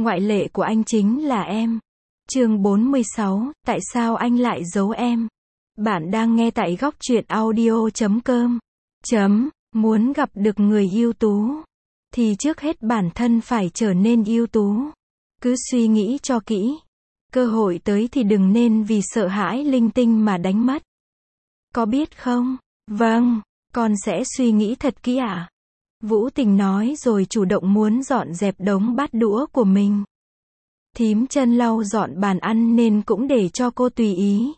Ngoại lệ của anh chính là em. Chương 46, tại sao anh lại giấu em? Bạn đang nghe tại góc truyện audio.com. Muốn gặp được người ưu tú, thì trước hết bản thân phải trở nên ưu tú. Cứ suy nghĩ cho kỹ. Cơ hội tới thì đừng nên vì sợ hãi linh tinh mà đánh mất. Có biết không? Vâng, con sẽ suy nghĩ thật kỹ ạ. Vũ Tình nói rồi chủ động muốn dọn dẹp đống bát đũa của mình. Thím Chân lau dọn bàn ăn nên cũng để cho cô tùy ý.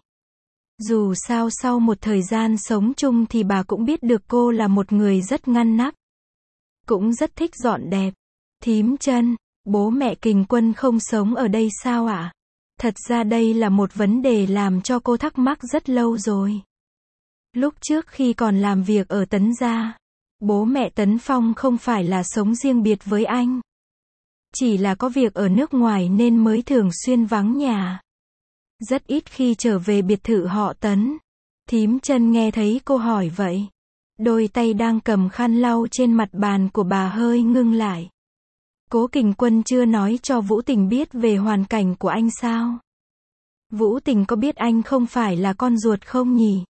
Dù sao sau một thời gian sống chung thì bà cũng biết được cô là một người rất ngăn nắp. Cũng rất thích dọn đẹp. Thím Chân, bố mẹ Kình Quân không sống ở đây sao ạ? Thật ra đây là một vấn đề làm cho cô thắc mắc rất lâu rồi. Lúc trước khi còn làm việc ở Tấn Gia, bố mẹ Tấn Phong không phải là sống riêng biệt với anh. Chỉ là có việc ở nước ngoài nên mới thường xuyên vắng nhà. Rất ít khi trở về biệt thự họ Tấn. Thím Chân nghe thấy cô hỏi vậy. Đôi tay đang cầm khăn lau trên mặt bàn của bà hơi ngưng lại. Cố Kình Quân chưa nói cho Vũ Tình biết về hoàn cảnh của anh sao? Vũ Tình có biết anh không phải là con ruột không nhỉ?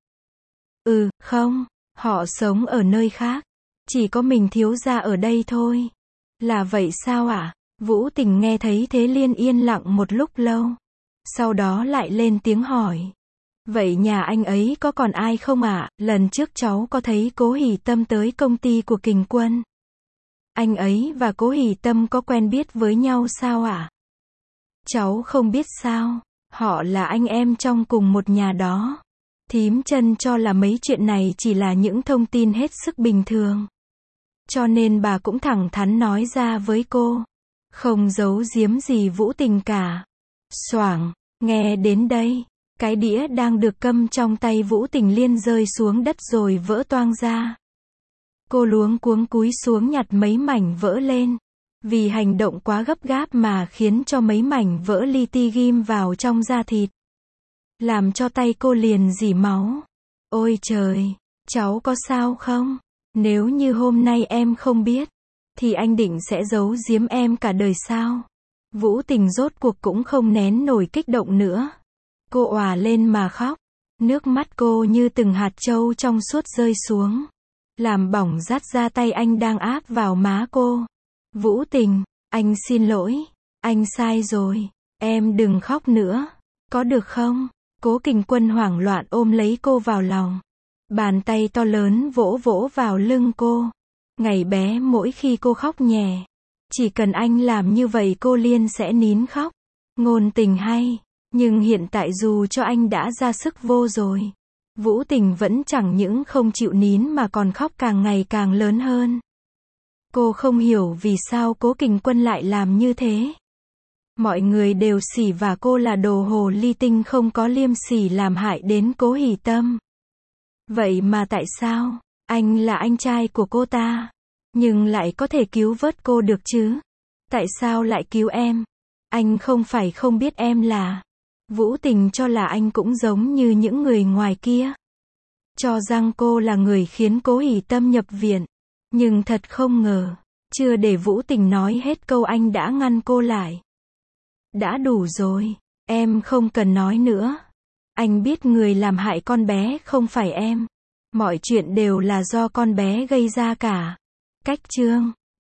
Không, họ sống ở nơi khác. Chỉ có mình thiếu gia ở đây thôi. Là vậy sao ạ? Vũ Tình nghe thấy thế liền yên lặng một lúc lâu. Sau đó lại lên tiếng hỏi. Vậy nhà anh ấy có còn ai không ạ? Lần trước cháu có thấy Cố Hỷ Tâm tới công ty của Kình Quân. Anh ấy và Cố Hỷ Tâm có quen biết với nhau sao ạ? Cháu không biết sao, họ là anh em trong cùng một nhà đó. Thím Chân cho là mấy chuyện này chỉ là những thông tin hết sức bình thường. Cho nên bà cũng thẳng thắn nói ra với cô. Không giấu giếm gì Vũ Tình cả. Xoảng, nghe đến đây, cái đĩa đang được câm trong tay Vũ Tình liền rơi xuống đất rồi vỡ toang ra. Cô luống cuống cúi xuống nhặt mấy mảnh vỡ lên. Vì hành động quá gấp gáp mà khiến cho mấy mảnh vỡ li ti ghim vào trong da thịt. Làm cho tay cô liền rỉ máu. Ôi trời, cháu có sao không? Nếu như hôm nay em không biết, thì anh định sẽ giấu giếm em cả đời sao? Vũ Tình rốt cuộc cũng không nén nổi kích động nữa. Cô òa lên mà khóc. Nước mắt cô như từng hạt trâu trong suốt rơi xuống. Làm bỏng rát da tay anh đang áp vào má cô. Vũ Tình, anh xin lỗi. Anh sai rồi. Em đừng khóc nữa. Có được không? Cố Kình Quân hoảng loạn ôm lấy cô vào lòng. Bàn tay to lớn vỗ vỗ vào lưng cô. Ngày bé mỗi khi cô khóc nhè, chỉ cần anh làm như vậy cô liền sẽ nín khóc. Ngôn tình hay. Nhưng hiện tại dù cho anh đã ra sức vô rồi, Vũ Tình vẫn chẳng những không chịu nín mà còn khóc càng ngày càng lớn hơn. Cô không hiểu vì sao Cố Kình Quân lại làm như thế. Mọi người đều xỉ vả cô là đồ hồ ly tinh không có liêm sỉ làm hại đến Cố Hỷ Tâm. Vậy mà tại sao, anh là anh trai của cô ta, nhưng lại có thể cứu vớt cô được chứ? Tại sao lại cứu em? Anh không phải không biết em là... Vũ Tình cho là anh cũng giống như những người ngoài kia. Cho rằng cô là người khiến Cố Hỷ Tâm nhập viện. Nhưng thật không ngờ, chưa để Vũ Tình nói hết câu anh đã ngăn cô lại. Đã đủ rồi, em không cần nói nữa. Anh biết người làm hại con bé không phải em. Mọi chuyện đều là do con bé gây ra cả. Cách chương